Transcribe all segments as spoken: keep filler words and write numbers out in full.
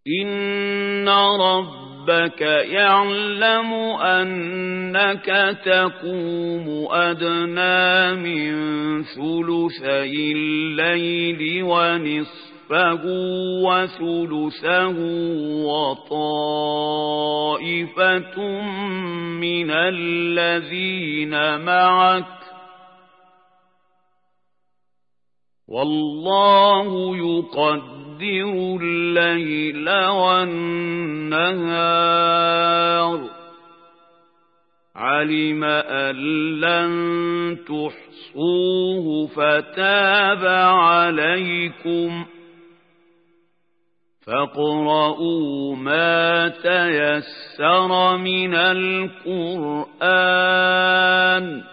إن ربك يعلم أنك تقوم أدنى من ثلثي الليل ونصفه وثلثه وطائفة من الذين معك والله يقدر الليل والنهار علم أن لن تحصوه فتاب عليكم فاقرؤوا ما تيسر من القرآن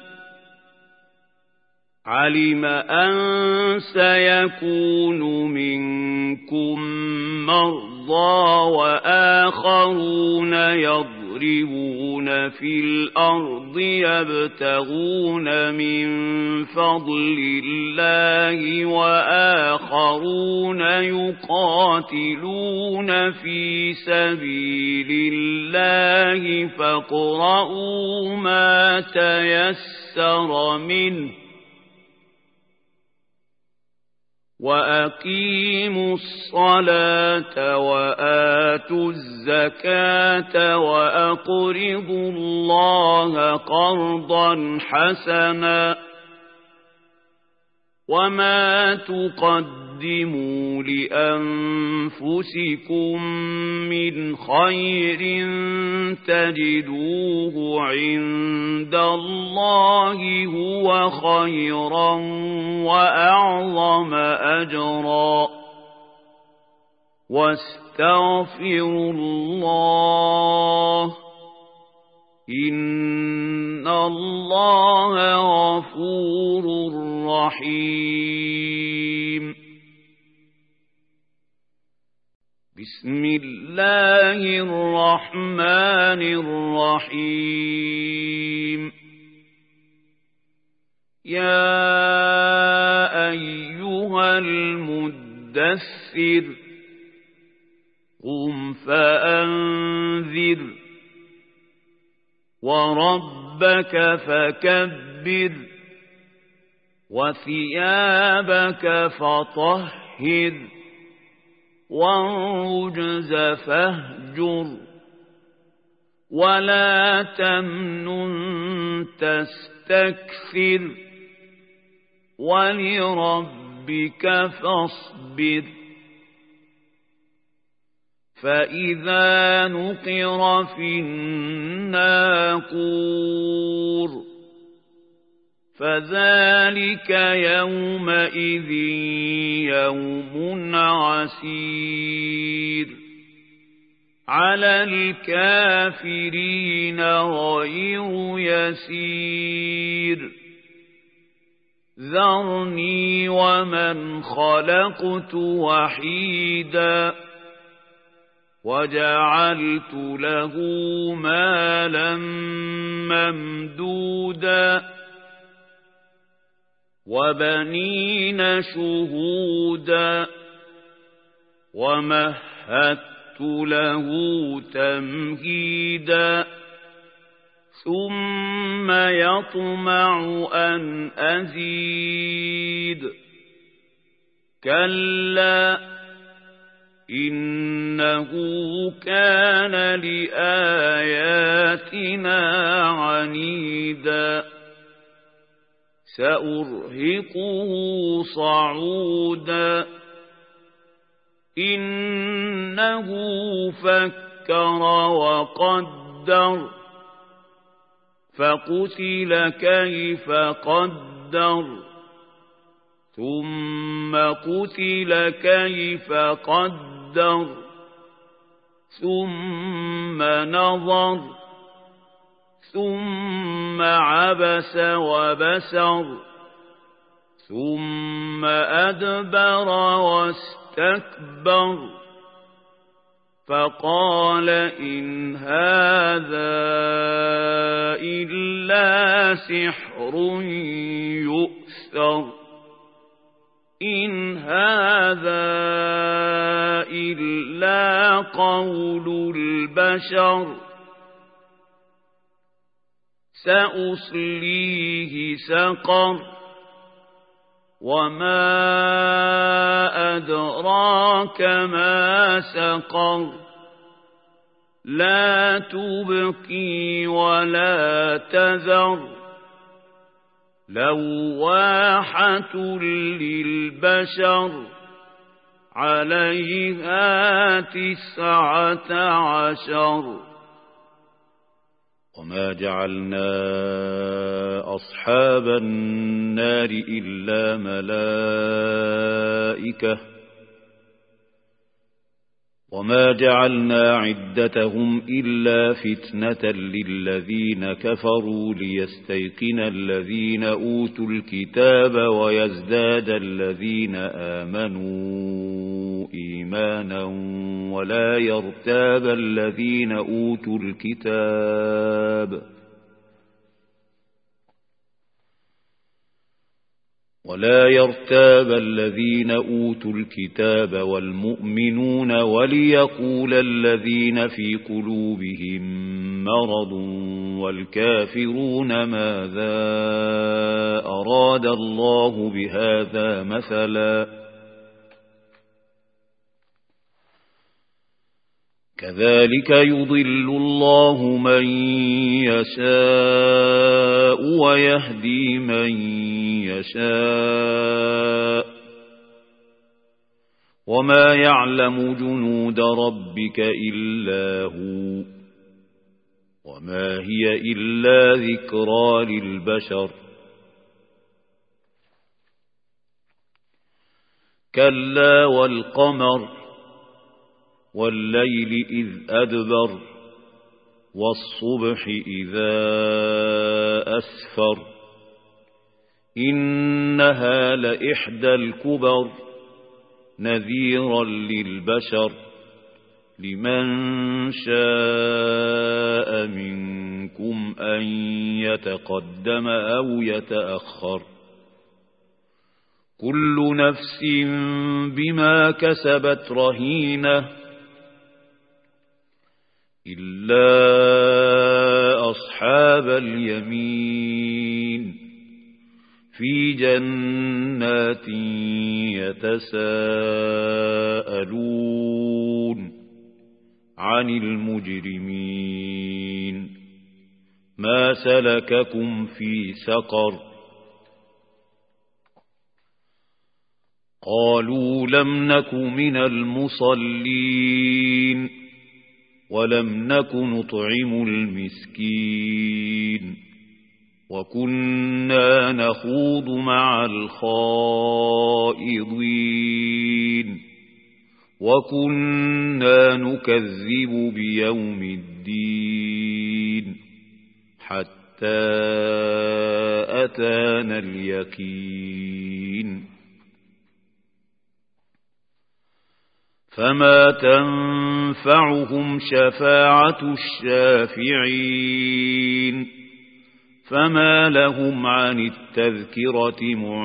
علم أن سيكون منكم مرضى وآخرون يضربون في الأرض يبتغون من فضل الله وآخرون يقاتلون في سبيل الله فاقرؤوا ما تيسر منه وأقيموا الصلاة وآتوا الزكاة وأقرضوا الله قرضا حسنا وما تقدموا لأنفسكم من خير تجدوه عند الله هو خيرا وأعظم أجرا واستغفروا الله إن الله غفور رحيم بسم الله الرحمن الرحيم يا أيها المدثر قم فأنذر وربك فكبر وثيابك فطهر والرجز فاهجر ولا تمنن تستكثر ولربك فاصبر فإذا نقر في الناقور فذلك يومئذ يوم عسير على الكافرين غير يسير ذرني ومن خلقت وحيدا وجعلت له مالا ممدودا وبنين شهودا ومهدت له تمهيدا ثم يطمع أن أزيد كلا إنه كان لآياتنا عنيدا سأرهقه صعودا إنه فكر وقدر فقتل كيف قدر ثم قتل كيف قدر ثم نظر ثم عبس وبسر ثم أدبر واستكبر فقال إن هذا إلا سحر يؤثر إن هذا إلا قول البشر سأصليه سقر وما أدراك ما سقر لا تبقي ولا تذر لواحة للبشر عليها تسعة عشر وما جعلنا أصحاب النار إلا ملائكة وما جعلنا عدتهم إلا فتنة للذين كفروا ليستيقن الذين أوتوا الكتاب ويزداد الذين آمنوا إيمانا ولا يرتاب الذين أوتوا الكتاب ولا يرتاب الذين أوتوا الكتاب والمؤمنون وليقول الذين في قلوبهم مرض والكافرون ماذا أراد الله بهذا مثلا كذلك يضل الله من يشاء ويهدي من يشاء وما يعلم جنود ربك إلا هو وما هي إلا ذكرى للبشر كلا والقمر والليل إذ أدبر والصبح إذا أسفر إنها لإحدى الكبر نذيرا للبشر لمن شاء منكم أن يتقدم أو يتأخر كل نفس بما كسبت رهينة إلا أصحاب اليمين في جنات يتساءلون عن المجرمين ما سلككم في سقر قالوا لم نك من المصلين ولم نك نطعم المسكين وكنا نخوض مع الخائضين وكنا نكذب بيوم الدين حتى أتانا اليقين فما تنفعهم شفاعة الشافعين فما لهم عن التذكرة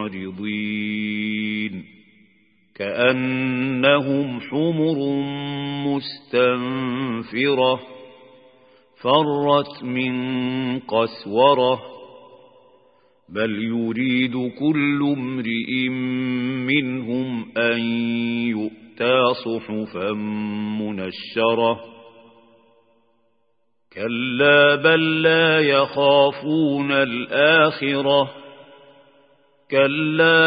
معرضين كأنهم حمر مستنفرة فرت من قسورة بل يريد كل امرئ منهم أن يؤمن صحفا منشرة كلا بل لا يخافون الآخرة كلا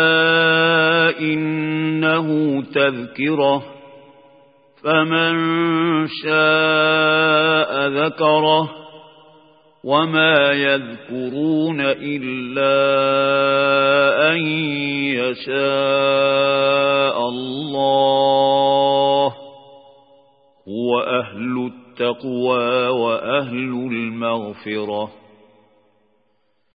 إنه تذكرة فمن شاء ذكره وما يذكرون إلا أن يشاء الله هو أهل التقوى وأهل المغفرة